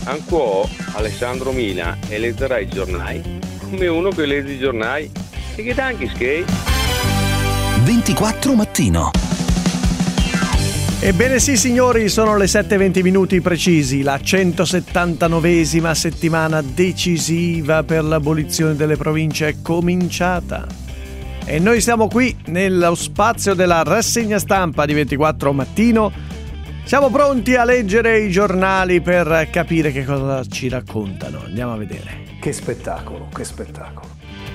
Anco Alessandro Mina e leggerà i giornali come uno che legge i giornali e che anche skate 24 mattino. Ebbene sì signori, sono le 7:20 minuti precisi, la 179esima settimana decisiva per l'abolizione delle province è cominciata. E noi siamo qui nello spazio della rassegna stampa di 24 mattino. Siamo pronti a leggere i giornali per capire che cosa ci raccontano. Andiamo a vedere. Che spettacolo, che spettacolo.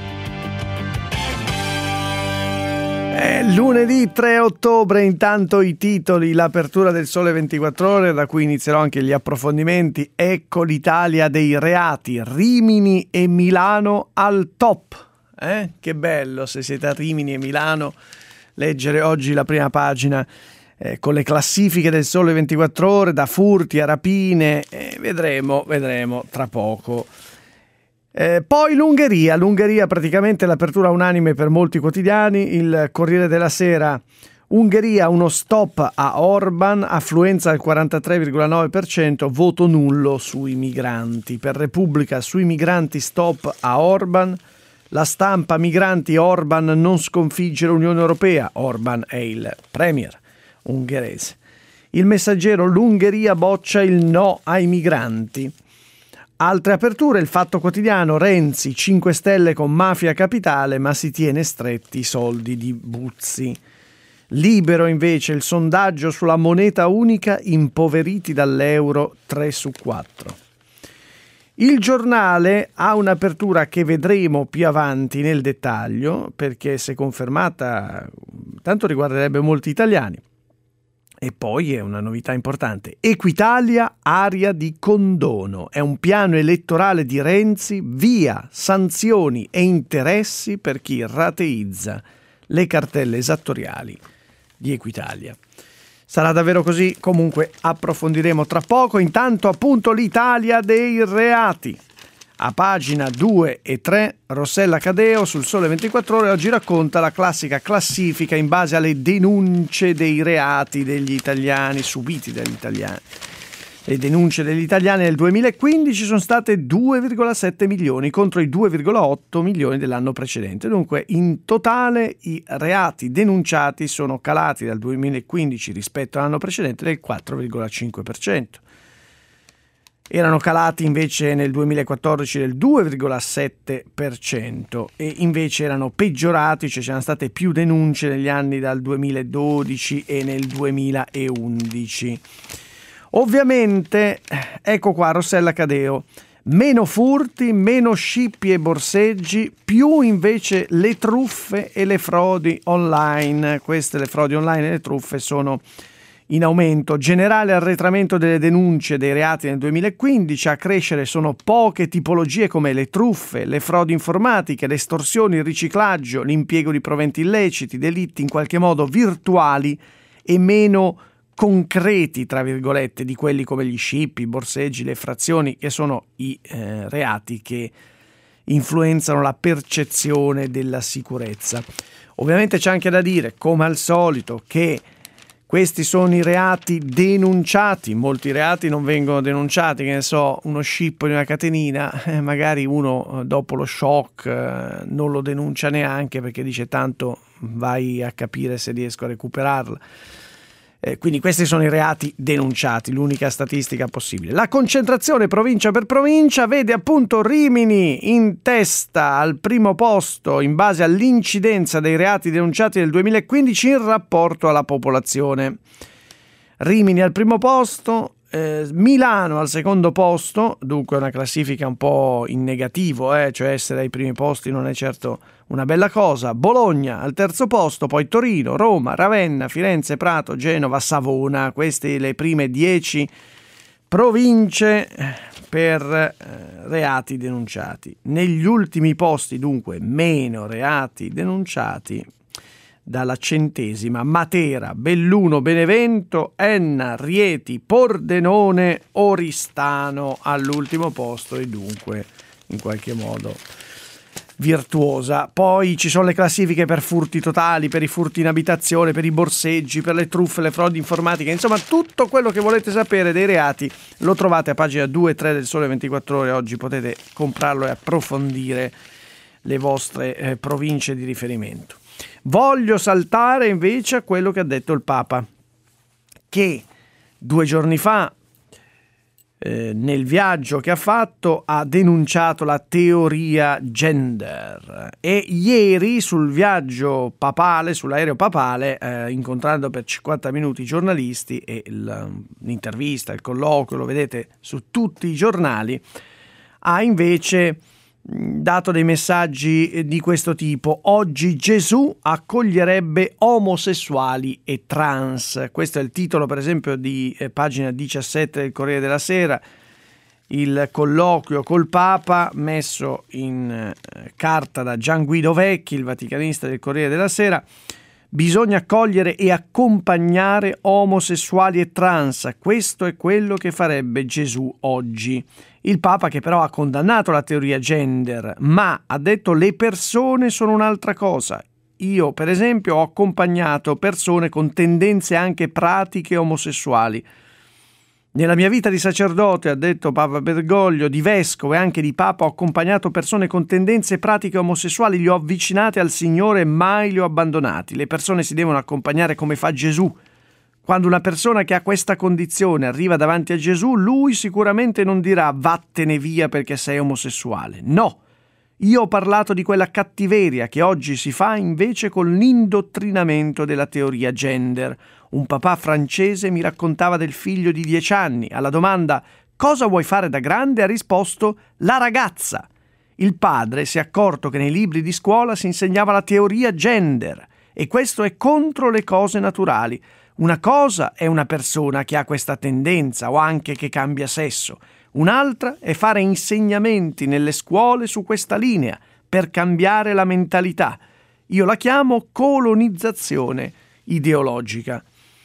È lunedì 3 ottobre, intanto i titoli, l'apertura del Sole 24 Ore, da cui inizierò anche gli approfondimenti. Ecco l'Italia dei reati, Rimini e Milano al top. Che bello, se siete a Rimini e Milano, leggere oggi la prima pagina con le classifiche del Sole 24 Ore, da furti a rapine, vedremo tra poco. Poi l'Ungheria praticamente l'apertura unanime per molti quotidiani. Il Corriere della Sera: Ungheria, uno stop a Orban, affluenza al 43,9%, voto nullo sui migranti. Per Repubblica: sui migranti stop a Orban. La Stampa: migranti, Orban non sconfigge l'Unione Europea. Orban è il premier ungherese. Il Messaggero: l'Ungheria boccia il no ai migranti. Altre aperture: il Fatto Quotidiano: Renzi, 5 Stelle con mafia capitale, ma si tiene stretti i soldi di Buzzi. Libero invece: il sondaggio sulla moneta unica, impoveriti dall'euro 3 su 4. Il Giornale ha un'apertura che vedremo più avanti nel dettaglio, perché se confermata tanto riguarderebbe molti italiani. E poi è una novità importante: Equitalia, area di condono. È un piano elettorale di Renzi, via sanzioni e interessi per chi rateizza le cartelle esattoriali di Equitalia. Sarà davvero così? Comunque approfondiremo tra poco. Intanto appunto l'Italia dei reati. A pagina 2 e 3, Rossella Cadeo sul Sole 24 Ore oggi racconta la classica classifica in base alle denunce dei reati degli italiani, subiti dagli italiani. Le denunce degli italiani nel 2015 sono state 2,7 milioni contro i 2,8 milioni dell'anno precedente. Dunque in totale i reati denunciati sono calati dal 2015 rispetto all'anno precedente del 4,5%. Erano calati invece nel 2014 del 2,7% e invece erano peggiorati, cioè c'erano state più denunce negli anni dal 2012 e nel 2011. Ovviamente, ecco qua Rossella Cadeo, meno furti, meno scippi e borseggi, più invece le truffe e le frodi online. Queste, le frodi online e le truffe, sono in aumento. Generale arretramento delle denunce dei reati nel 2015, a crescere sono poche tipologie come le truffe, le frodi informatiche, le estorsioni, il riciclaggio, l'impiego di proventi illeciti, delitti in qualche modo virtuali e meno concreti, tra virgolette, di quelli come gli scippi, i borseggi, le frazioni, che sono i reati che influenzano la percezione della sicurezza. Ovviamente c'è anche da dire, come al solito, che questi sono i reati denunciati. Molti reati non vengono denunciati, che ne so, uno scippo di una catenina, magari uno dopo lo shock non lo denuncia neanche perché dice tanto vai a capire se riesco a recuperarla. Quindi questi sono i reati denunciati, l'unica statistica possibile. La concentrazione provincia per provincia vede appunto Rimini in testa, al primo posto in base all'incidenza dei reati denunciati nel 2015 in rapporto alla popolazione. Rimini al primo posto, Milano al secondo posto, dunque una classifica un po' in negativo, cioè essere ai primi posti non è certo una bella cosa. Bologna al terzo posto, poi Torino, Roma, Ravenna, Firenze, Prato, Genova, Savona. Queste le prime 10 province per reati denunciati. Negli ultimi posti dunque meno reati denunciati, dalla 100ª Matera, Belluno, Benevento, Enna, Rieti, Pordenone, Oristano all'ultimo posto, e dunque in qualche modo virtuosa. Poi ci sono le classifiche per furti totali, per i furti in abitazione, per i borseggi, per le truffe, le frodi informatiche, insomma tutto quello che volete sapere dei reati lo trovate a pagina 2 e 3 del Sole 24 Ore. Oggi potete comprarlo e approfondire le vostre province di riferimento. Voglio saltare invece a quello che ha detto il Papa, che 2 giorni fa nel viaggio che ha fatto ha denunciato la teoria gender, e ieri sul viaggio papale, sull'aereo papale, incontrando per 50 minuti i giornalisti e l'intervista, il colloquio, lo vedete su tutti i giornali, ha invece dato dei messaggi di questo tipo: oggi Gesù accoglierebbe omosessuali e trans. Questo è il titolo, per esempio, di pagina 17 del Corriere della Sera, il colloquio col Papa messo in carta da Gian Guido Vecchi, il vaticanista del Corriere della Sera. Bisogna accogliere e accompagnare omosessuali e trans, questo è quello che farebbe Gesù oggi. Il Papa, che però ha condannato la teoria gender, ma ha detto le persone sono un'altra cosa. Io, per esempio, ho accompagnato persone con tendenze anche pratiche omosessuali. Nella mia vita di sacerdote, ha detto Papa Bergoglio, di vescovo e anche di Papa, ho accompagnato persone con tendenze pratiche omosessuali, li ho avvicinati al Signore e mai li ho abbandonati. Le persone si devono accompagnare come fa Gesù. Quando una persona che ha questa condizione arriva davanti a Gesù, lui sicuramente non dirà vattene via perché sei omosessuale. No, io ho parlato di quella cattiveria che oggi si fa invece con l'indottrinamento della teoria gender. Un papà francese mi raccontava del figlio di 10 anni. Alla domanda «Cosa vuoi fare da grande?» ha risposto «La ragazza». Il padre si è accorto che nei libri di scuola si insegnava la teoria gender e questo è contro le cose naturali. Una cosa è una persona che ha questa tendenza o anche che cambia sesso. Un'altra è fare insegnamenti nelle scuole su questa linea per cambiare la mentalità. Io la chiamo colonizzazione ideologica.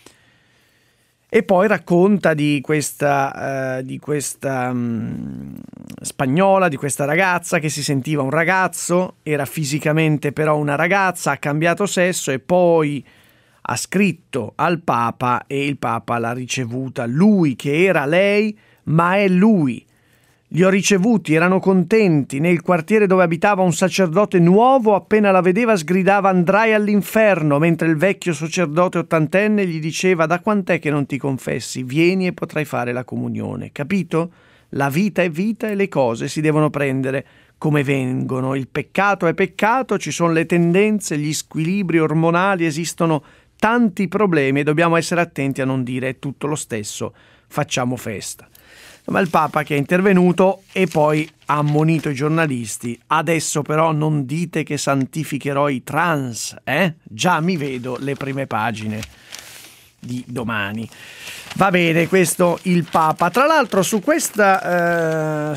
E poi racconta di questa spagnola, di questa ragazza che si sentiva un ragazzo, era fisicamente però una ragazza, ha cambiato sesso e poi ha scritto al Papa e il Papa l'ha ricevuta. Lui che era lei, ma è lui. Li ho ricevuti, erano contenti. Nel quartiere dove abitava un sacerdote nuovo, appena la vedeva sgridava andrai all'inferno, mentre il vecchio sacerdote ottantenne gli diceva da quant'è che non ti confessi? Vieni e potrai fare la comunione. Capito? La vita è vita e le cose si devono prendere come vengono. Il peccato è peccato, ci sono le tendenze, gli squilibri ormonali, esistono tanti problemi e dobbiamo essere attenti a non dire è tutto lo stesso, facciamo festa. Ma il Papa che è intervenuto e poi ha ammonito i giornalisti: adesso però non dite che santificherò i trans, Già mi vedo le prime pagine di domani. Va bene, questo il Papa. Tra l'altro su questa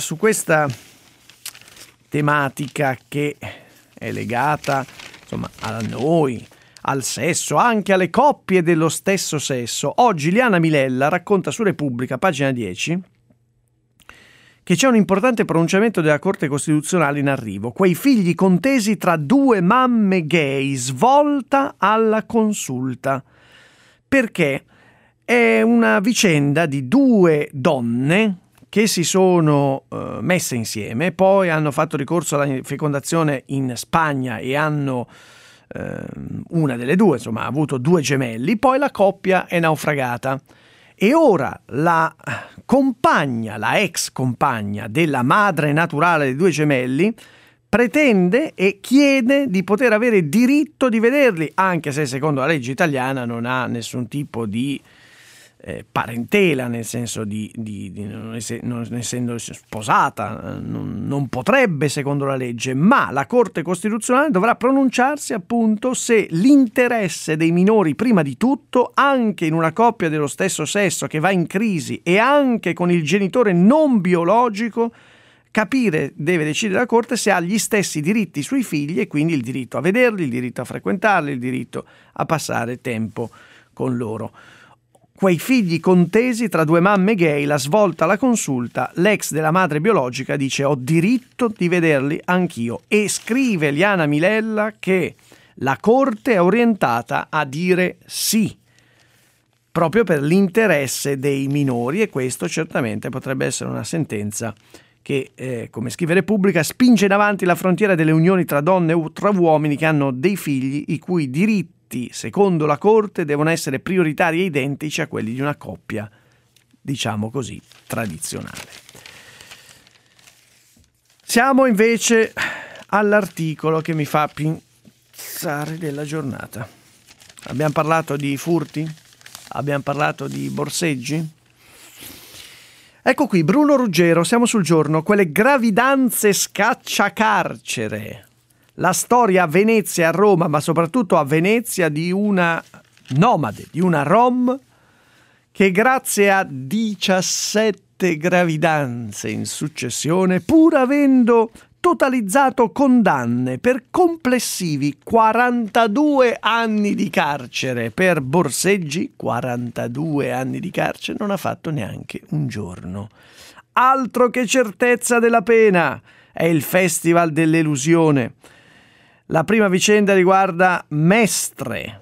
tematica che è legata insomma a noi, al sesso, anche alle coppie dello stesso sesso, oggi Liana Milella racconta su Repubblica, pagina 10, che c'è un importante pronunciamento della Corte Costituzionale in arrivo. Quei figli contesi tra 2 mamme gay, svolta alla consulta. Perché è una vicenda di 2 donne che si sono messe insieme, poi hanno fatto ricorso alla fecondazione in Spagna e hanno una delle 2, insomma, ha avuto 2 gemelli, poi la coppia è naufragata. E ora la compagna, la ex compagna della madre naturale dei 2 gemelli, pretende e chiede di poter avere diritto di vederli, anche se secondo la legge italiana non ha nessun tipo di parentela, nel senso di non essendo sposata, non potrebbe secondo la legge, ma la Corte Costituzionale dovrà pronunciarsi appunto se l'interesse dei minori, prima di tutto, anche in una coppia dello stesso sesso che va in crisi e anche con il genitore non biologico, deve decidere la Corte se ha gli stessi diritti sui figli e quindi il diritto a vederli, il diritto a frequentarli, il diritto a passare tempo con loro. quei figli contesi tra due mamme gay, la svolta alla consulta, l'ex della madre biologica dice ho diritto di vederli anch'io, e scrive Liana Milella che la Corte è orientata a dire sì, proprio per l'interesse dei minori, e questo certamente potrebbe essere una sentenza che, come scrive Repubblica, spinge in avanti la frontiera delle unioni tra donne o tra uomini che hanno dei figli i cui diritti, secondo la Corte, devono essere prioritari e identici a quelli di una coppia, diciamo così, tradizionale. Siamo invece all'articolo che mi fa pensare della giornata. Abbiamo parlato di furti? Abbiamo parlato di borseggi? Ecco qui, Bruno Ruggero, siamo sul giorno, quelle gravidanze scacciacarcere. La storia a Venezia e a Roma, ma soprattutto a Venezia, di una nomade, di una rom, che grazie a 17 gravidanze in successione, pur avendo totalizzato condanne per complessivi 42 anni di carcere per borseggi, 42 anni di carcere, non ha fatto neanche un giorno. Altro che certezza della pena, è il Festival dell'elusione. La prima vicenda riguarda Mestre,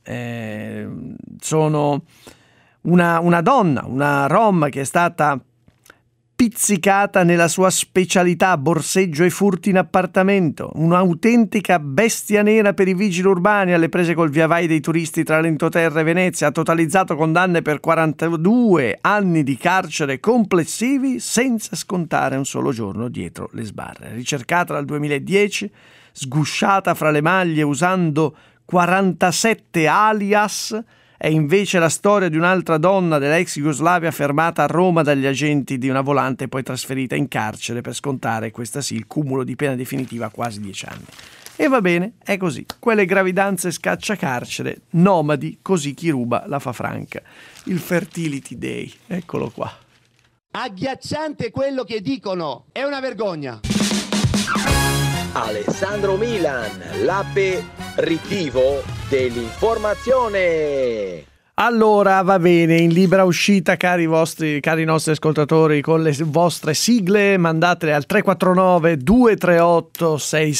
sono una donna, una rom che è stata pizzicata nella sua specialità borseggio e furti in appartamento, un'autentica bestia nera per i vigili urbani alle prese col viavai dei turisti tra l'entroterra e Venezia, ha totalizzato condanne per 42 anni di carcere complessivi senza scontare un solo giorno dietro le sbarre. Ricercata dal 2010, sgusciata fra le maglie usando 47 alias, è invece la storia di un'altra donna della ex Jugoslavia fermata a Roma dagli agenti di una volante e poi trasferita in carcere per scontare, questa sì, il cumulo di pena definitiva a quasi 10 anni. E va bene, è così. Quelle gravidanze scacciacarcere, nomadi, così chi ruba la fa franca. Il Fertility Day, eccolo qua. Agghiacciante quello che dicono, è una vergogna. Alessandro Milan, l'aperitivo dell'informazione. Allora, va bene, in libera uscita, cari nostri ascoltatori, con le vostre sigle mandatele al 349 238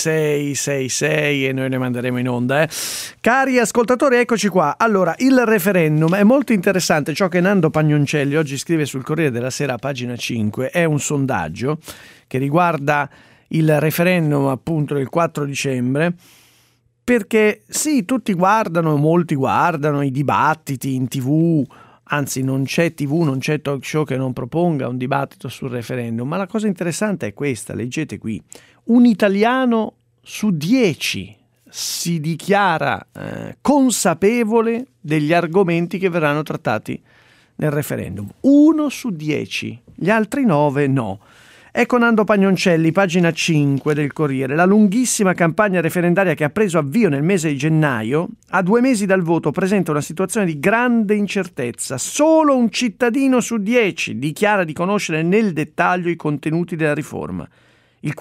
6666 e noi ne manderemo in onda. Cari ascoltatori, eccoci qua. Allora, il referendum è molto interessante. Ciò che Nando Pagnoncelli oggi scrive sul Corriere della Sera, pagina 5, è un sondaggio che riguarda il referendum appunto del 4 dicembre, perché sì, molti guardano i dibattiti in TV, anzi non c'è TV, non c'è talk show che non proponga un dibattito sul referendum, ma la cosa interessante è questa, leggete qui, un italiano su 10 si dichiara consapevole degli argomenti che verranno trattati nel referendum, 1 su 10, gli altri 9 no. Ecco Nando Pagnoncelli, pagina 5 del Corriere. La lunghissima campagna referendaria che ha preso avvio nel mese di gennaio, a 2 mesi dal voto, presenta una situazione di grande incertezza. Solo un cittadino su 10 dichiara di conoscere nel dettaglio i contenuti della riforma. Il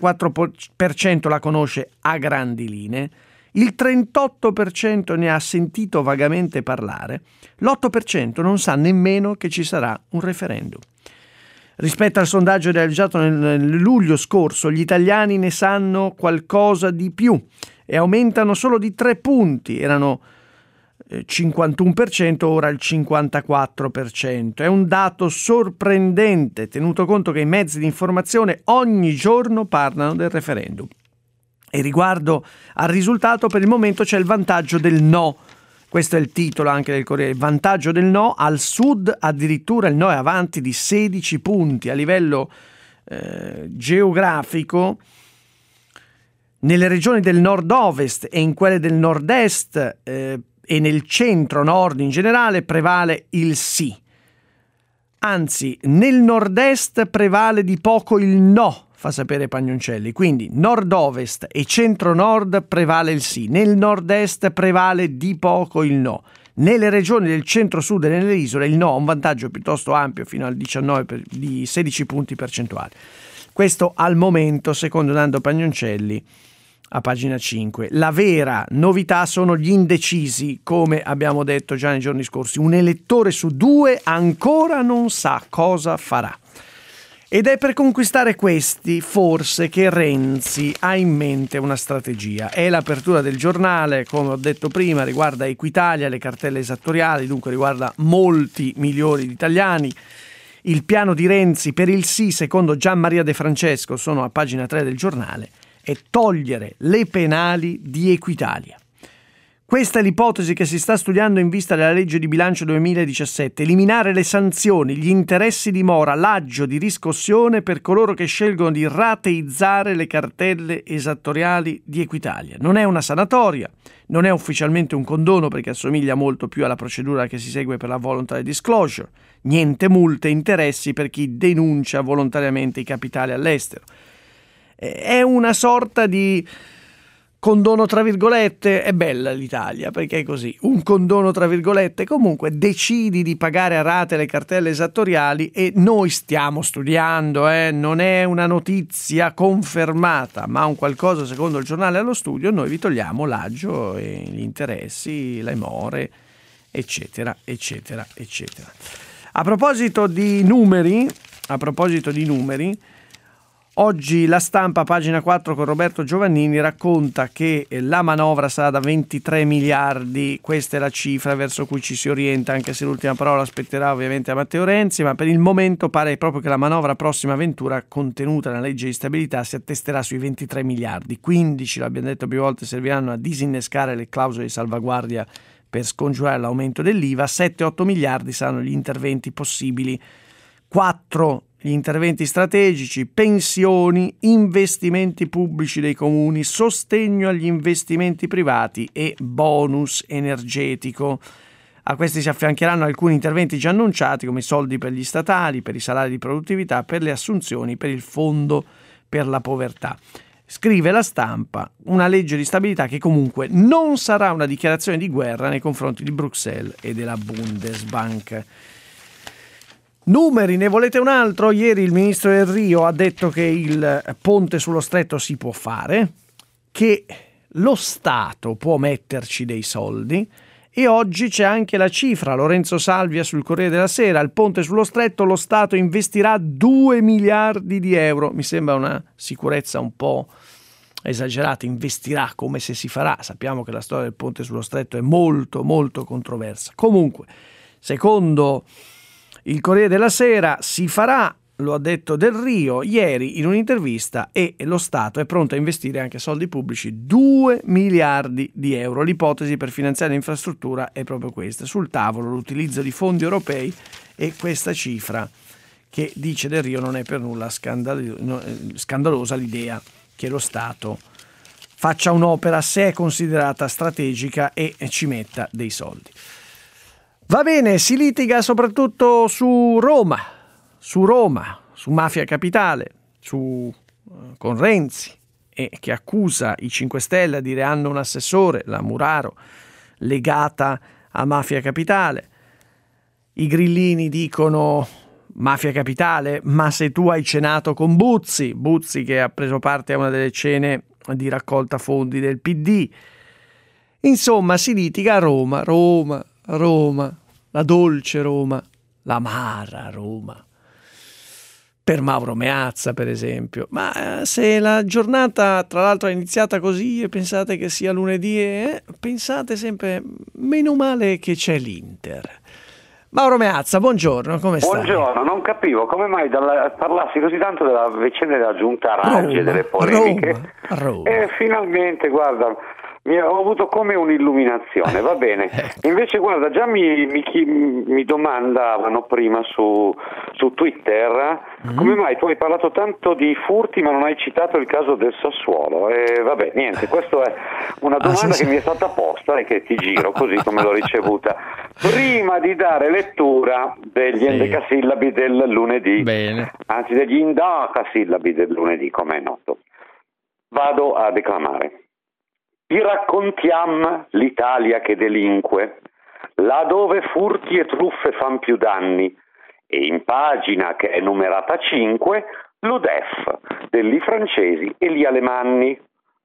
44% la conosce a grandi linee, il 38% ne ha sentito vagamente parlare, l'8% non sa nemmeno che ci sarà un referendum. Rispetto al sondaggio realizzato nel luglio scorso, gli italiani ne sanno qualcosa di più e aumentano solo di 3 punti, erano 51%, ora il 54%. È un dato sorprendente, tenuto conto che i mezzi di informazione ogni giorno parlano del referendum. E riguardo al risultato, per il momento c'è il vantaggio del no. Questo è il titolo anche del Corriere. Il vantaggio del no, al sud addirittura il no è avanti di 16 punti. A livello geografico, nelle regioni del nord-ovest e in quelle del nord-est e nel centro-nord in generale prevale il sì. Anzi, nel nord-est prevale di poco il no, fa sapere Pagnoncelli. Quindi nord-ovest e centro-nord prevale il sì, nel nord-est prevale di poco il no. Nelle regioni del centro-sud e nelle isole il no ha un vantaggio piuttosto ampio, fino al 19 di 16 punti percentuali. Questo al momento, secondo Nando Pagnoncelli, a pagina 5. La vera novità sono gli indecisi, come abbiamo detto già nei giorni scorsi. Un elettore su 2 ancora non sa cosa farà. Ed è per conquistare questi, forse, che Renzi ha in mente una strategia. È l'apertura del giornale, come ho detto prima, riguarda Equitalia, le cartelle esattoriali, dunque riguarda molti milioni di italiani. Il piano di Renzi per il sì, secondo Gian Maria De Francesco, sono a pagina 3 del giornale, è togliere le penali di Equitalia. Questa è l'ipotesi che si sta studiando in vista della legge di bilancio 2017, eliminare le sanzioni, gli interessi di mora, l'aggio di riscossione per coloro che scelgono di rateizzare le cartelle esattoriali di Equitalia. Non è una sanatoria, non è ufficialmente un condono perché assomiglia molto più alla procedura che si segue per la voluntary disclosure. Niente multe e interessi per chi denuncia volontariamente i capitali all'estero. È una sorta di condono tra virgolette. È bella l'Italia perché è così, un condono tra virgolette. Comunque decidi di pagare a rate le cartelle esattoriali e noi stiamo studiando, non è una notizia confermata ma un qualcosa secondo il giornale allo studio. Noi vi togliamo l'aggio e gli interessi, le more, eccetera eccetera eccetera. A proposito di numeri, oggi La Stampa, pagina 4 con Roberto Giovannini, racconta che la manovra sarà da 23 miliardi, questa è la cifra verso cui ci si orienta, anche se l'ultima parola spetterà ovviamente a Matteo Renzi, ma per il momento pare proprio che la manovra prossima avventura contenuta nella legge di stabilità si attesterà sui 23 miliardi, 15, l'abbiamo detto più volte, serviranno a disinnescare le clausole di salvaguardia per scongiurare l'aumento dell'IVA, 7-8 miliardi saranno gli interventi possibili, 4 gli interventi strategici, pensioni, investimenti pubblici dei comuni, sostegno agli investimenti privati e bonus energetico. A questi si affiancheranno alcuni interventi già annunciati come i soldi per gli statali, per i salari di produttività, per le assunzioni, per il fondo per la povertà. Scrive La Stampa, una legge di stabilità che comunque non sarà una dichiarazione di guerra nei confronti di Bruxelles e della Bundesbank. Numeri, ne volete un altro? Ieri il ministro Del Rio ha detto che il ponte sullo Stretto si può fare, che lo Stato può metterci dei soldi e oggi c'è anche la cifra. Lorenzo Salvia sul Corriere della Sera, il ponte sullo Stretto lo Stato investirà 2 miliardi di euro. Mi sembra una sicurezza un po' esagerata, investirà come se si farà. Sappiamo che la storia del ponte sullo Stretto è molto molto controversa. Comunque, secondo il Corriere della Sera si farà, lo ha detto Del Rio ieri in un'intervista, e lo Stato è pronto a investire anche soldi pubblici, 2 miliardi di euro. L'ipotesi per finanziare l'infrastruttura è proprio questa. Sul tavolo l'utilizzo di fondi europei e questa cifra che, dice Del Rio, non è per nulla scandalosa l'idea che lo Stato faccia un'opera se è considerata strategica e ci metta dei soldi. Va bene, si litiga soprattutto su Roma, su Mafia Capitale, con Renzi, che accusa i 5 Stelle, a dire hanno un assessore, la Muraro, legata a Mafia Capitale. I grillini dicono Mafia Capitale, ma se tu hai cenato con Buzzi che ha preso parte a una delle cene di raccolta fondi del PD. Insomma, si litiga a Roma, la dolce Roma, l'amara Roma, per Mauro Meazza per esempio. Ma se la giornata tra l'altro è iniziata così e pensate che sia lunedì, pensate sempre meno male che c'è l'Inter. Mauro Meazza, buongiorno, come stai? Buongiorno, non capivo come mai parlassi così tanto della vicenda della giunta Raggi e delle polemiche. Roma. E finalmente, guarda, ho avuto come un'illuminazione, va bene. Invece guarda, già mi domandavano prima su Twitter come mai tu hai parlato tanto di furti ma non hai citato il caso del Sassuolo. Vabbè, niente, questa è una domanda che mi è stata posta e che ti giro così come l'ho ricevuta. Prima di dare lettura degli endecasillabi del lunedì, anzi degli indacasillabi del lunedì, come è noto, vado a declamare. Vi raccontiam l'Italia che delinque, là dove furti e truffe fan più danni, e in pagina che è numerata 5, l'UDEF degli francesi e gli alemanni.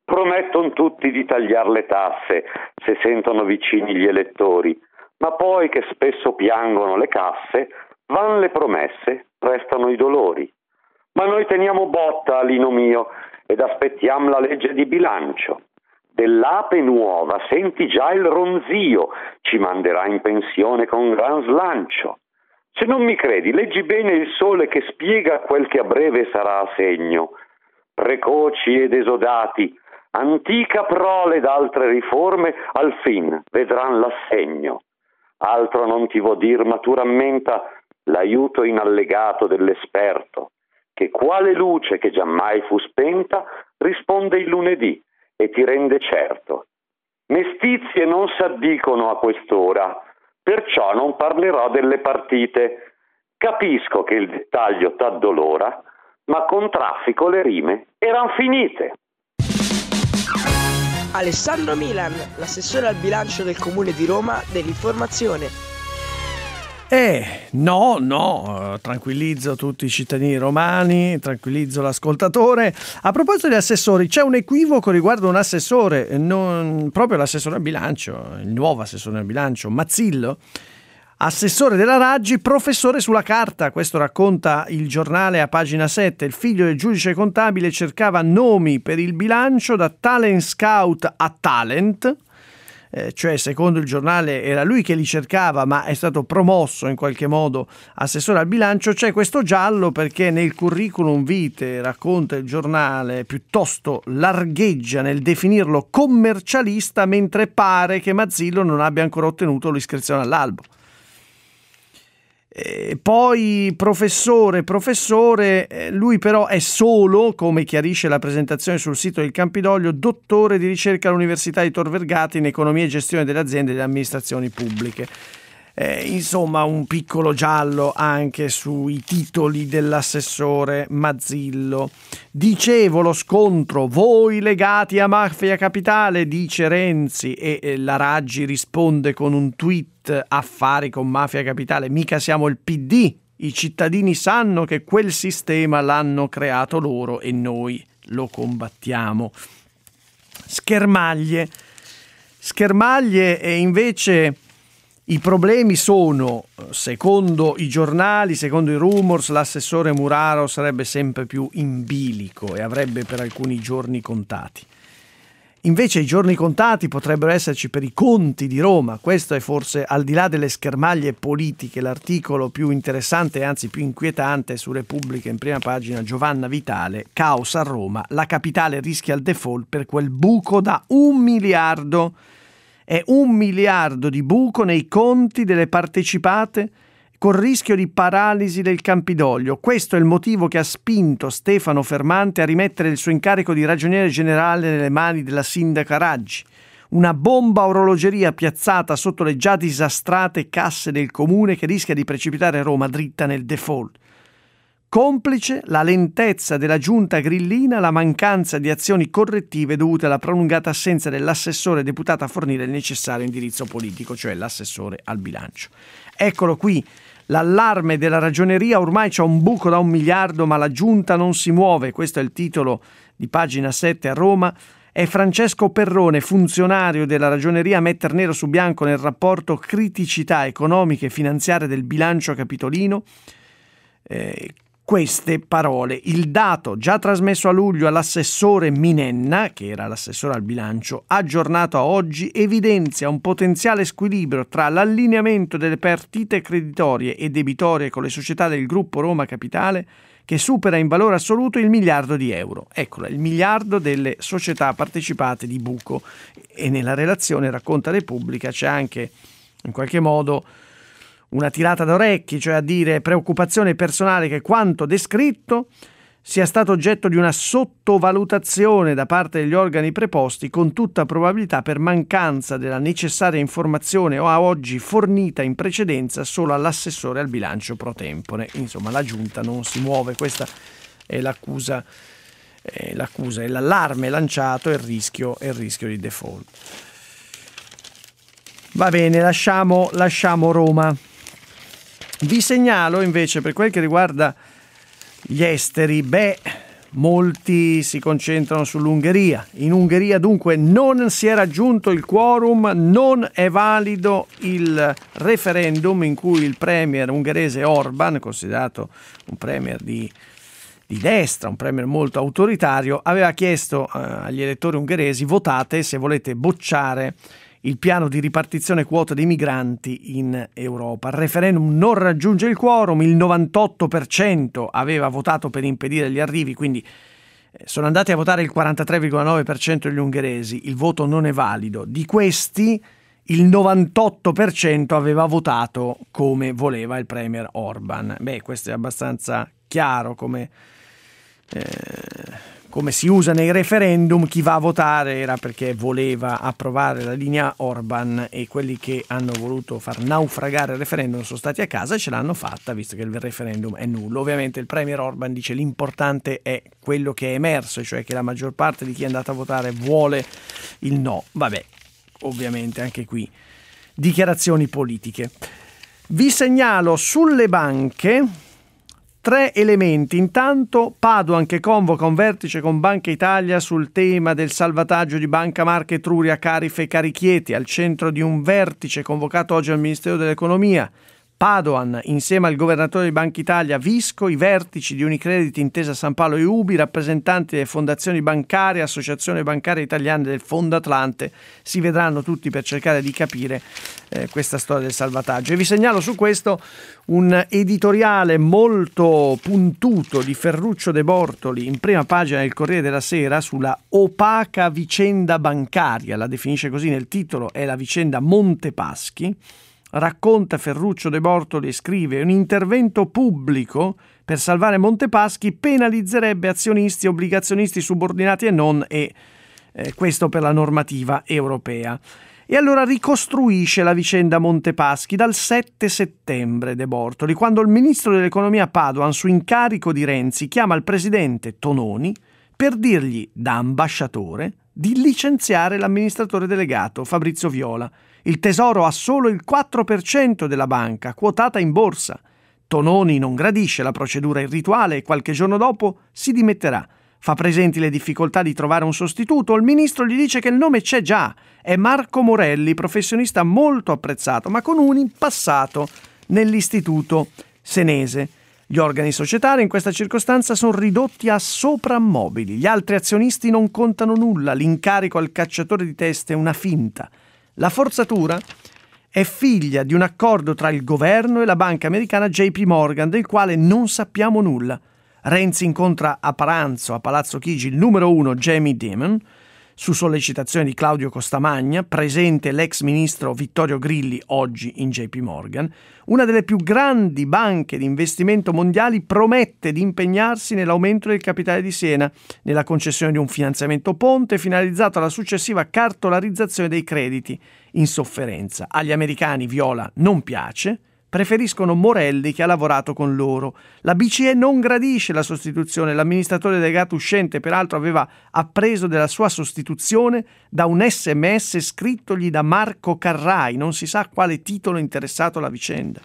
Promettono tutti di tagliare le tasse se sentono vicini gli elettori, ma poi che spesso piangono le casse, van le promesse, restano i dolori. Ma noi teniamo botta, Lino mio, ed aspettiamo la legge di bilancio. Dell'ape nuova senti già il ronzio, ci manderà in pensione con gran slancio. Se non mi credi, leggi bene il Sole che spiega quel che a breve sarà a segno. Precoci ed esodati, antica prole ed altre riforme, al fin vedran l'assegno. Altro non ti vo dir, ma tu rammenta l'aiuto in allegato dell'esperto, che quale luce che giammai fu spenta risponde il lunedì e ti rende certo. Mestizie non s'addicono a quest'ora, perciò non parlerò delle partite. Capisco che il dettaglio t'addolora, ma con traffico le rime eran finite. Alessandro Milan, l'assessore al bilancio del Comune di Roma, dell'informazione. No, tranquillizzo tutti i cittadini romani, tranquillizzo l'ascoltatore. A proposito di assessori, c'è un equivoco riguardo un assessore, non proprio l'assessore al bilancio, il nuovo assessore al bilancio, Mazzillo, assessore della Raggi, professore sulla carta. Questo racconta il giornale a pagina 7. Il figlio del giudice contabile cercava nomi per il bilancio da talent scout a talent. Cioè, secondo il giornale, era lui che li cercava, ma è stato promosso in qualche modo assessore al bilancio. C'è questo giallo perché nel curriculum vitae, racconta il giornale, piuttosto largheggia nel definirlo commercialista, mentre pare che Mazzillo non abbia ancora ottenuto l'iscrizione all'albo. Poi professore, lui però è solo, come chiarisce la presentazione sul sito del Campidoglio, dottore di ricerca all'Università di Tor Vergata in economia e gestione delle aziende e delle amministrazioni pubbliche. Insomma, un piccolo giallo anche sui titoli dell'assessore Mazzillo. Dicevo, lo scontro, voi legati a Mafia Capitale, dice Renzi, e la Raggi risponde con un tweet: affari con Mafia Capitale, mica siamo il PD, i cittadini sanno che quel sistema l'hanno creato loro e noi lo combattiamo. Schermaglie e invece i problemi sono, secondo i giornali, secondo i rumors, l'assessore Muraro sarebbe sempre più in bilico e avrebbe per alcuni giorni contati. Invece i giorni contati potrebbero esserci per i conti di Roma. Questo è forse, al di là delle schermaglie politiche, l'articolo più interessante e anzi più inquietante su Repubblica in prima pagina. Giovanna Vitale, caos a Roma, la capitale rischia il default per quel buco da 1 miliardo. È 1 miliardo di buco nei conti delle partecipate, col rischio di paralisi del Campidoglio. Questo è il motivo che ha spinto Stefano Fermante a rimettere il suo incarico di ragioniere generale nelle mani della sindaca Raggi. Una bomba a orologeria piazzata sotto le già disastrate casse del comune che rischia di precipitare Roma dritta nel default. Complice la lentezza della giunta grillina, la mancanza di azioni correttive dovute alla prolungata assenza dell'assessore deputato a fornire il necessario indirizzo politico, cioè l'assessore al bilancio. Eccolo qui, l'allarme della ragioneria: ormai c'è un buco da 1 miliardo ma la giunta non si muove. Questo è il titolo di pagina 7 a Roma. È Francesco Perrone, funzionario della ragioneria, a metter nero su bianco nel rapporto criticità economiche e finanziarie del bilancio capitolino queste parole: il dato già trasmesso a luglio all'assessore Minenna, che era l'assessore al bilancio, aggiornato a oggi, evidenzia un potenziale squilibrio tra l'allineamento delle partite creditorie e debitorie con le società del gruppo Roma Capitale, che supera in valore assoluto il miliardo di euro. Eccolo, il miliardo delle società partecipate di buco. E nella relazione, racconta Repubblica, c'è anche in qualche modo una tirata d'orecchi, cioè a dire: preoccupazione personale che quanto descritto sia stato oggetto di una sottovalutazione da parte degli organi preposti, con tutta probabilità per mancanza della necessaria informazione o a oggi fornita in precedenza solo all'assessore al bilancio pro tempore. Insomma, la giunta non si muove, questa è l'accusa, è l'allarme lanciato e il rischio di default. Va bene, lasciamo Roma. Vi segnalo invece, per quel che riguarda gli esteri, molti si concentrano sull'Ungheria. In Ungheria dunque non si è raggiunto il quorum, non è valido il referendum in cui il premier ungherese Orban, considerato un premier di destra, un premier molto autoritario, aveva chiesto agli elettori ungheresi: votate se volete bocciare il piano di ripartizione quota dei migranti in Europa. Il referendum non raggiunge il quorum, il 98% aveva votato per impedire gli arrivi, quindi sono andati a votare il 43,9% degli ungheresi, il voto non è valido. Di questi il 98% aveva votato come voleva il premier Orban. Beh, questo è abbastanza chiaro come si usa nei referendum. Chi va a votare era perché voleva approvare la linea Orban, e quelli che hanno voluto far naufragare il referendum sono stati a casa e ce l'hanno fatta, visto che il referendum è nullo. Ovviamente il premier Orban dice l'importante è quello che è emerso, cioè che la maggior parte di chi è andato a votare vuole il no. Vabbè, ovviamente anche qui dichiarazioni politiche. Vi segnalo sulle banche 3 elementi. Intanto Padoan che convoca un vertice con Banca Italia sul tema del salvataggio di Banca Marche, Etruria, Carife e Carichieti, al centro di un vertice convocato oggi al Ministero dell'Economia. Padoan, insieme al governatore di Banca Italia Visco, i vertici di Unicredit, Intesa San Paolo e UBI, rappresentanti delle fondazioni bancarie, Associazione Bancaria Italiana del Fondo Atlante, si vedranno tutti per cercare di capire questa storia del salvataggio. E vi segnalo su questo un editoriale molto puntuto di Ferruccio De Bortoli in prima pagina del Corriere della Sera sulla opaca vicenda bancaria, la definisce così nel titolo, è la vicenda Montepaschi. Racconta Ferruccio De Bortoli e scrive: un intervento pubblico per salvare Montepaschi penalizzerebbe azionisti, obbligazionisti subordinati e non, e questo per la normativa europea. E allora ricostruisce la vicenda Montepaschi dal 7 settembre De Bortoli, quando il ministro dell'economia Padoan, su incarico di Renzi, chiama il presidente Tononi per dirgli, da ambasciatore, di licenziare l'amministratore delegato Fabrizio Viola. Il Tesoro ha solo il 4% della banca, quotata in borsa. Tononi non gradisce la procedura irrituale e qualche giorno dopo si dimetterà. Fa presenti le difficoltà di trovare un sostituto. Il ministro gli dice che il nome c'è già. È Marco Morelli, professionista molto apprezzato, ma con un passato nell'istituto senese. Gli organi societari in questa circostanza sono ridotti a soprammobili. Gli altri azionisti non contano nulla. L'incarico al cacciatore di teste è una finta. La forzatura è figlia di un accordo tra il governo e la banca americana JP Morgan, del quale non sappiamo nulla. Renzi incontra a pranzo a Palazzo Chigi il numero 1 Jamie Dimon, su sollecitazione di Claudio Costamagna, presente l'ex ministro Vittorio Grilli, oggi in JP Morgan. Una delle più grandi banche di investimento mondiali promette di impegnarsi nell'aumento del capitale di Siena, nella concessione di un finanziamento ponte finalizzato alla successiva cartolarizzazione dei crediti in sofferenza. Agli americani Viola non piace, preferiscono Morelli che ha lavorato con loro. La BCE non gradisce la sostituzione, l'amministratore delegato uscente peraltro aveva appreso della sua sostituzione da un SMS scrittogli da Marco Carrai, non si sa quale titolo interessato alla vicenda.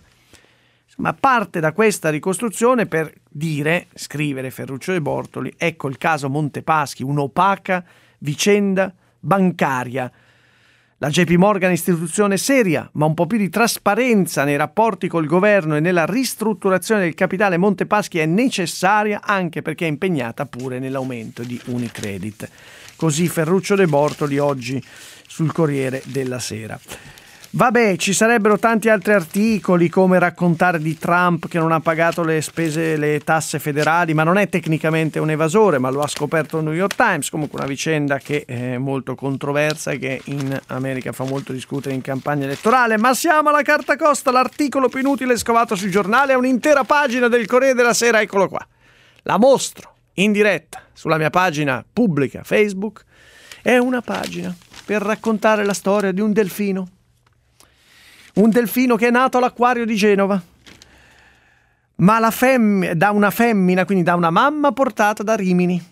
Ma parte da questa ricostruzione per dire, scrivere Ferruccio De Bortoli, ecco il caso Montepaschi, un'opaca vicenda bancaria. La JP Morgan è istituzione seria, ma un po' più di trasparenza nei rapporti col governo e nella ristrutturazione del capitale Montepaschi è necessaria, anche perché è impegnata pure nell'aumento di Unicredit. Così Ferruccio De Bortoli oggi sul Corriere della Sera. Vabbè, ci sarebbero tanti altri articoli, come raccontare di Trump che non ha pagato le spese, le tasse federali, ma non è tecnicamente un evasore, ma lo ha scoperto il New York Times. Comunque una vicenda che è molto controversa e che in America fa molto discutere in campagna elettorale. Ma siamo alla carta costa, l'articolo più inutile scovato sui giornali, è un'intera pagina del Corriere della Sera, eccolo qua. La mostro in diretta sulla mia pagina pubblica Facebook. È una pagina per raccontare la storia di un delfino. Un delfino che è nato all'acquario di Genova, ma da una femmina, quindi da una mamma portata da Rimini.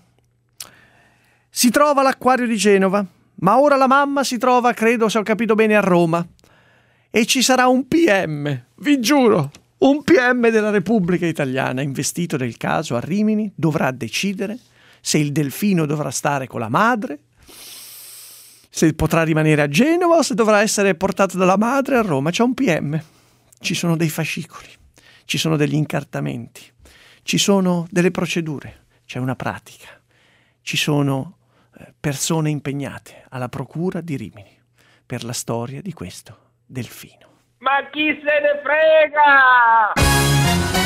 Si trova all'acquario di Genova, ma ora la mamma si trova, credo se ho capito bene, a Roma. E ci sarà un PM, vi giuro, un PM della Repubblica Italiana investito del caso a Rimini, dovrà decidere se il delfino dovrà stare con la madre, se potrà rimanere a Genova o se dovrà essere portato dalla madre a Roma. C'è un PM, ci sono dei fascicoli, ci sono degli incartamenti, ci sono delle procedure, c'è una pratica, ci sono persone impegnate alla procura di Rimini per la storia di questo delfino. Ma chi se ne frega?